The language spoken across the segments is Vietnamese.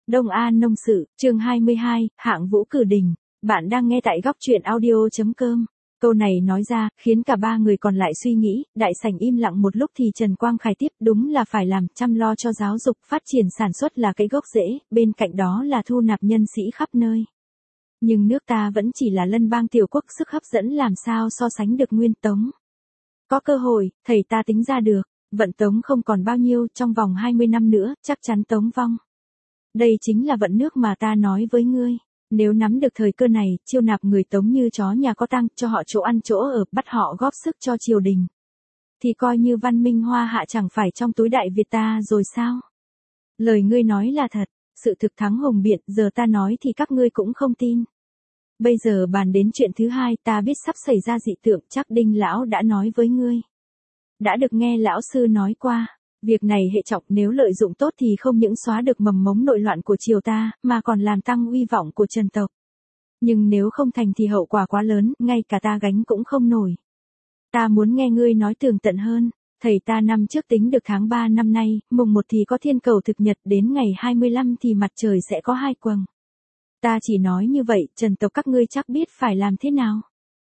Đông An Nông Sự, chương 22, hạng vũ cử đình. Bạn đang nghe tại góc truyện audio.com. Câu này nói ra, khiến cả ba người còn lại suy nghĩ, đại sảnh im lặng một lúc thì Trần Quang Khải tiếp, đúng là phải làm, chăm lo cho giáo dục, phát triển sản xuất là cái gốc rễ, bên cạnh đó là thu nạp nhân sĩ khắp nơi. Nhưng nước ta vẫn chỉ là lân bang tiểu quốc, sức hấp dẫn làm sao so sánh được Nguyên Tống. Có cơ hội, thầy ta tính ra được, vận Tống không còn bao nhiêu, trong vòng 20 năm nữa, chắc chắn Tống vong. Đây chính là vận nước mà ta nói với ngươi. Nếu nắm được thời cơ này, chiêu nạp người Tống như chó nhà có tang, cho họ chỗ ăn chỗ ở, bắt họ góp sức cho triều đình. Thì coi như văn minh hoa hạ chẳng phải trong túi Đại Việt ta rồi sao? Lời ngươi nói là thật, sự thực thắng hùng biện, giờ ta nói thì các ngươi cũng không tin. Bây giờ bàn đến chuyện thứ hai, ta biết sắp xảy ra dị tượng, chắc Đinh lão đã nói với ngươi. Đã được nghe lão sư nói qua. Việc này hệ trọng, nếu lợi dụng tốt thì không những xóa được mầm mống nội loạn của triều ta, mà còn làm tăng uy vọng của Trần tộc. Nhưng nếu không thành thì hậu quả quá lớn, ngay cả ta gánh cũng không nổi. Ta muốn nghe ngươi nói tường tận hơn. Thầy ta năm trước tính được tháng 3 năm nay, mùng 1 thì có thiên cầu thực nhật, đến ngày 25 thì mặt trời sẽ có 2 quầng. Ta chỉ nói như vậy, Trần tộc các ngươi chắc biết phải làm thế nào.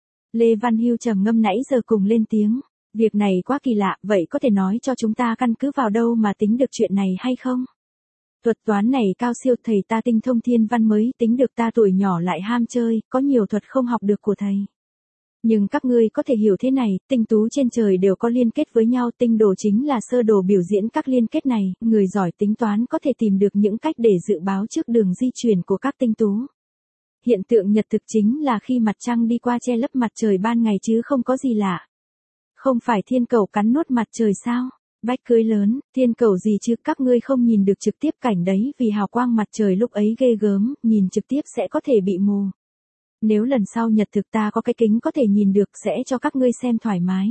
Lê Văn Hưu trầm ngâm nãy giờ cùng lên tiếng. Việc này quá kỳ lạ, vậy có thể nói cho chúng ta căn cứ vào đâu mà tính được chuyện này hay không? Thuật toán này cao siêu, thầy ta tinh thông thiên văn mới tính được, ta tuổi nhỏ lại ham chơi, có nhiều thuật không học được của thầy. Nhưng các ngươi có thể hiểu thế này, tinh tú trên trời đều có liên kết với nhau, tinh đồ chính là sơ đồ biểu diễn các liên kết này, người giỏi tính toán có thể tìm được những cách để dự báo trước đường di chuyển của các tinh tú. Hiện tượng nhật thực chính là khi mặt trăng đi qua che lấp mặt trời ban ngày chứ không có gì lạ. Không phải thiên cầu cắn nuốt mặt trời sao? Bách cưới lớn, thiên cầu gì chứ, các ngươi không nhìn được trực tiếp cảnh đấy, vì hào quang mặt trời lúc ấy ghê gớm, nhìn trực tiếp sẽ có thể bị mù. Nếu lần sau nhật thực ta có cái kính có thể nhìn được, sẽ cho các ngươi xem thoải mái.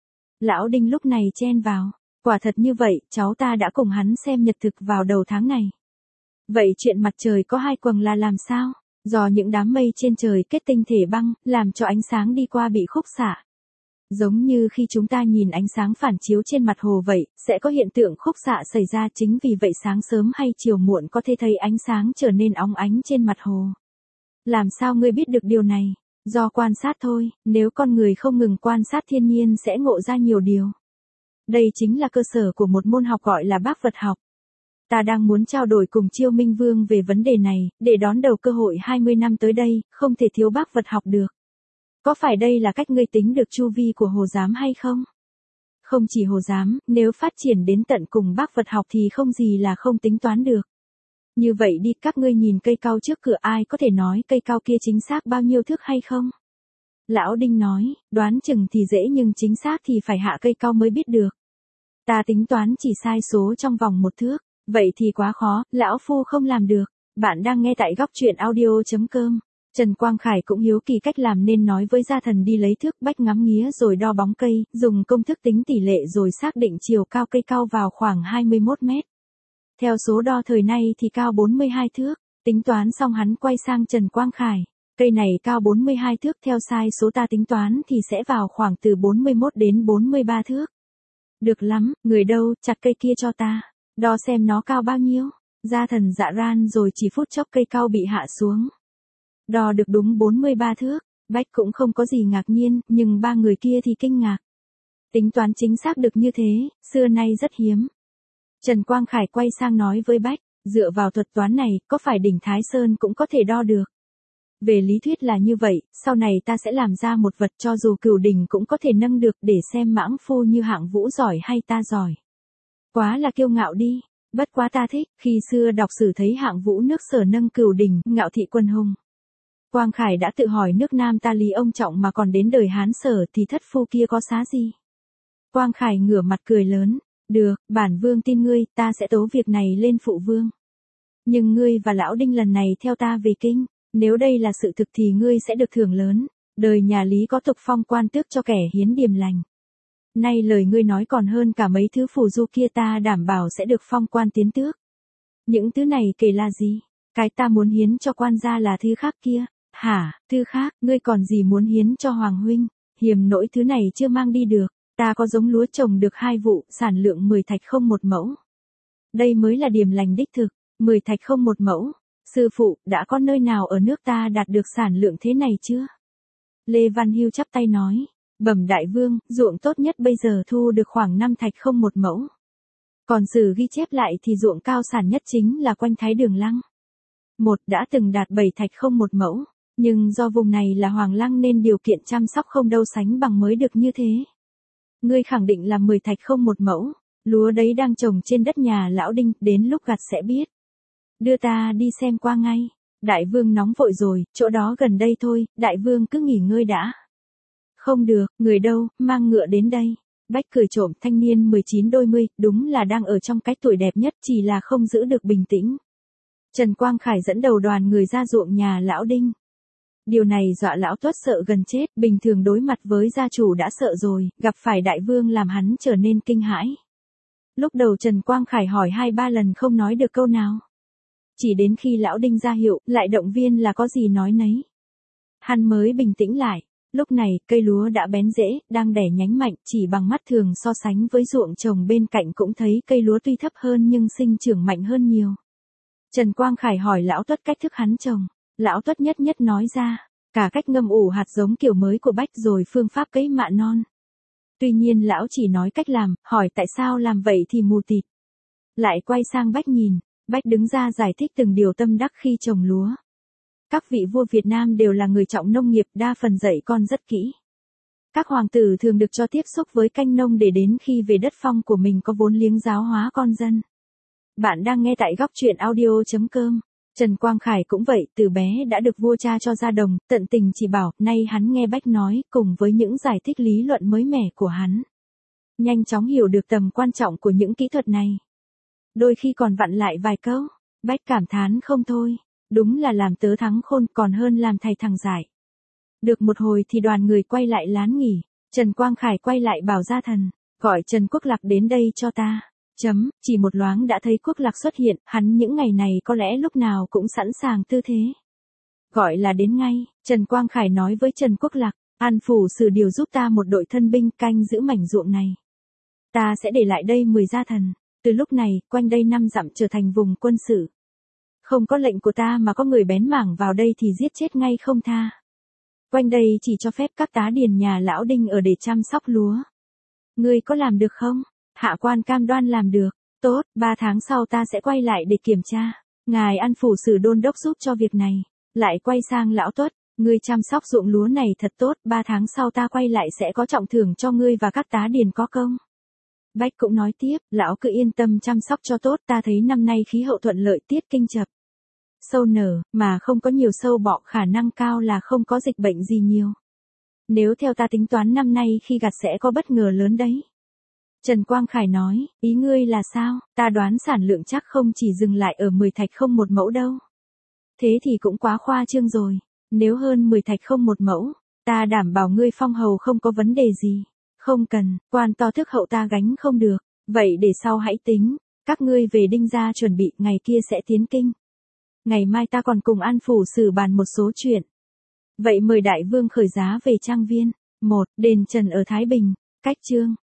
Lão Đinh lúc này chen vào, quả thật như vậy, cháu ta đã cùng hắn xem nhật thực vào đầu tháng này. Vậy chuyện mặt trời có 2 quầng là làm sao? Do những đám mây trên trời kết tinh thể băng, làm cho ánh sáng đi qua bị khúc xạ. Giống như khi chúng ta nhìn ánh sáng phản chiếu trên mặt hồ vậy, sẽ có hiện tượng khúc xạ xảy ra, chính vì vậy sáng sớm hay chiều muộn có thể thấy ánh sáng trở nên óng ánh trên mặt hồ. Làm sao ngươi biết được điều này? Do quan sát thôi, nếu con người không ngừng quan sát thiên nhiên sẽ ngộ ra nhiều điều. Đây chính là cơ sở của một môn học gọi là bác vật học. Ta đang muốn trao đổi cùng Chiêu Minh Vương về vấn đề này, để đón đầu cơ hội 20 năm tới đây, không thể thiếu bác vật học được. Có phải đây là cách ngươi tính được chu vi của hồ giám hay không? Không chỉ hồ giám, nếu phát triển đến tận cùng bác vật học thì không gì là không tính toán được. Như vậy đi, các ngươi nhìn cây cau trước cửa, ai có thể nói cây cau kia chính xác bao nhiêu thước hay không? Lão Đinh nói, đoán chừng thì dễ nhưng chính xác thì phải hạ cây cau mới biết được. Ta tính toán chỉ sai số trong vòng 1 thước, vậy thì quá khó, lão phu không làm được. Bạn đang nghe tại góc truyện audio.com. Trần Quang Khải cũng hiếu kỳ cách làm nên nói với gia thần đi lấy thước bách ngắm nghía rồi đo bóng cây, dùng công thức tính tỷ lệ rồi xác định chiều cao cây cau vào khoảng 21 mét. Theo số đo thời nay thì cao 42 thước, tính toán xong hắn quay sang Trần Quang Khải. Cây này cao 42 thước, theo sai số ta tính toán thì sẽ vào khoảng từ 41 đến 43 thước. Được lắm, người đâu, chặt cây kia cho ta, đo xem nó cao bao nhiêu. Gia thần dạ ran rồi chỉ phút chốc cây cau bị hạ xuống. Đo được đúng 43 thước, Bách cũng không có gì ngạc nhiên, nhưng ba người kia thì kinh ngạc. Tính toán chính xác được như thế, xưa nay rất hiếm. Trần Quang Khải quay sang nói với Bách, dựa vào thuật toán này, có phải đỉnh Thái Sơn cũng có thể đo được? Về lý thuyết là như vậy, sau này ta sẽ làm ra một vật cho dù Cửu đỉnh cũng có thể nâng được, để xem mãng phu như Hạng Vũ giỏi hay ta giỏi. Quá là kiêu ngạo đi, bất quá ta thích, khi xưa đọc sử thấy Hạng Vũ nước Sở nâng Cửu đỉnh, ngạo thị quân hùng. Quang Khải đã tự hỏi nước Nam ta lý ông trọng mà còn đến đời Hán Sở thì thất phu kia có xá gì? Quang Khải ngửa mặt cười lớn, được, bản vương tin ngươi, ta sẽ tố việc này lên phụ vương. Nhưng ngươi và lão Đinh lần này theo ta về kinh, nếu đây là sự thực thì ngươi sẽ được thưởng lớn, đời nhà Lý có tục phong quan tước cho kẻ hiến điềm lành. Nay lời ngươi nói còn hơn cả mấy thứ phù du kia, ta đảm bảo sẽ được phong quan tiến tước. Những thứ này kể là gì? Cái ta muốn hiến cho quan gia là thứ khác kia. Hả, thứ khác, ngươi còn gì muốn hiến cho Hoàng huynh? Hiềm nỗi thứ này chưa mang đi được, ta có giống lúa trồng được 2 vụ, sản lượng 10 thạch không 1 mẫu. Đây mới là điềm lành đích thực, 10 thạch không một mẫu. Sư phụ, đã có nơi nào ở nước ta đạt được sản lượng thế này chưa? Lê Văn Hưu chắp tay nói. Bẩm đại vương, ruộng tốt nhất bây giờ thu được khoảng 5 thạch không một mẫu. Còn sử ghi chép lại thì ruộng cao sản nhất chính là quanh Thái Đường Lăng. Một đã từng đạt 7 thạch không một mẫu, nhưng do vùng này là Hoàng Lăng nên điều kiện chăm sóc không đâu sánh bằng mới được như thế. Ngươi khẳng định là 10 thạch không một mẫu, lúa đấy đang trồng trên đất nhà lão Đinh, đến lúc gặt sẽ biết. Đưa ta đi xem qua ngay. Đại vương nóng vội rồi, chỗ đó gần đây thôi, đại vương cứ nghỉ ngơi đã. Không được, người đâu, mang ngựa đến đây. Bách cười trộm, thanh niên 19 đôi mươi, đúng là đang ở trong cái tuổi đẹp nhất, chỉ là không giữ được bình tĩnh. Trần Quang Khải dẫn đầu đoàn người ra ruộng nhà lão Đinh. Điều này dọa lão Tuất sợ gần chết, bình thường đối mặt với gia chủ đã sợ rồi, gặp phải đại vương làm hắn trở nên kinh hãi. Lúc đầu Trần Quang Khải hỏi 2-3 lần không nói được câu nào. Chỉ đến khi lão Đinh ra hiệu, lại động viên là có gì nói nấy. Hắn mới bình tĩnh lại. Lúc này, cây lúa đã bén rễ, đang đẻ nhánh mạnh, chỉ bằng mắt thường so sánh với ruộng trồng bên cạnh cũng thấy cây lúa tuy thấp hơn nhưng sinh trưởng mạnh hơn nhiều. Trần Quang Khải hỏi lão Tuất cách thức hắn trồng. Lão Tuất nhất nhất nói ra, cả cách ngâm ủ hạt giống kiểu mới của Bách rồi phương pháp cấy mạ non. Tuy nhiên lão chỉ nói cách làm, hỏi tại sao làm vậy thì mù tịt. Lại quay sang Bách nhìn, Bách đứng ra giải thích từng điều tâm đắc khi trồng lúa. Các vị vua Việt Nam đều là người trọng nông nghiệp, đa phần dạy con rất kỹ. Các hoàng tử thường được cho tiếp xúc với canh nông để đến khi về đất phong của mình có vốn liếng giáo hóa con dân. Bạn đang nghe tại góc truyện audio.com. Trần Quang Khải cũng vậy, từ bé đã được vua cha cho ra đồng, tận tình chỉ bảo, nay hắn nghe Bách nói, cùng với những giải thích lý luận mới mẻ của hắn. Nhanh chóng hiểu được tầm quan trọng của những kỹ thuật này. Đôi khi còn vặn lại vài câu, Bách cảm thán không thôi. Đúng là làm tớ thắng khôn còn hơn làm thầy thằng giải. Được một hồi thì đoàn người quay lại lán nghỉ. Trần Quang Khải quay lại bảo gia thần. Gọi Trần Quốc Lạc đến đây cho ta. Chỉ một loáng đã thấy Quốc Lạc xuất hiện. Hắn những ngày này có lẽ lúc nào cũng sẵn sàng tư thế. Gọi là đến ngay. Trần Quang Khải nói với Trần Quốc Lạc. An phủ sử điều giúp ta một đội thân binh canh giữ mảnh ruộng này. Ta sẽ để lại đây 10 gia thần. Từ lúc này, quanh đây 5 dặm trở thành vùng quân sự. Không có lệnh của ta mà có người bén mảng vào đây thì giết chết ngay không tha. Quanh đây chỉ cho phép các tá điền nhà lão Đinh ở để chăm sóc lúa. Ngươi có làm được không? Hạ quan cam đoan làm được. Tốt, 3 tháng sau ta sẽ quay lại để kiểm tra. Ngài An phủ sử đôn đốc giúp cho việc này. Lại quay sang lão Tuất. Ngươi chăm sóc ruộng lúa này thật tốt, 3 tháng sau ta quay lại sẽ có trọng thưởng cho ngươi và các tá điền có công. Bách cũng nói tiếp, lão cứ yên tâm chăm sóc cho tốt, ta thấy năm nay khí hậu thuận lợi, tiết kinh chập sâu nở, mà không có nhiều sâu bọ, khả năng cao là không có dịch bệnh gì nhiều. Nếu theo ta tính toán năm nay khi gặt sẽ có bất ngờ lớn đấy. Trần Quang Khải nói, ý ngươi là sao? Ta đoán sản lượng chắc không chỉ dừng lại ở 10 thạch không một mẫu đâu. Thế thì cũng quá khoa trương rồi. Nếu hơn 10 thạch không một mẫu, ta đảm bảo ngươi phong hầu không có vấn đề gì. Không cần, quan to thức hậu ta gánh không được. Vậy để sau hãy tính. Các ngươi về Đinh gia chuẩn bị, ngày kia sẽ tiến kinh. Ngày mai ta còn cùng An phủ sử bàn một số chuyện. Vậy mời đại vương khởi giá về trang viên. 1. Đền Trần ở Thái Bình. Cách chương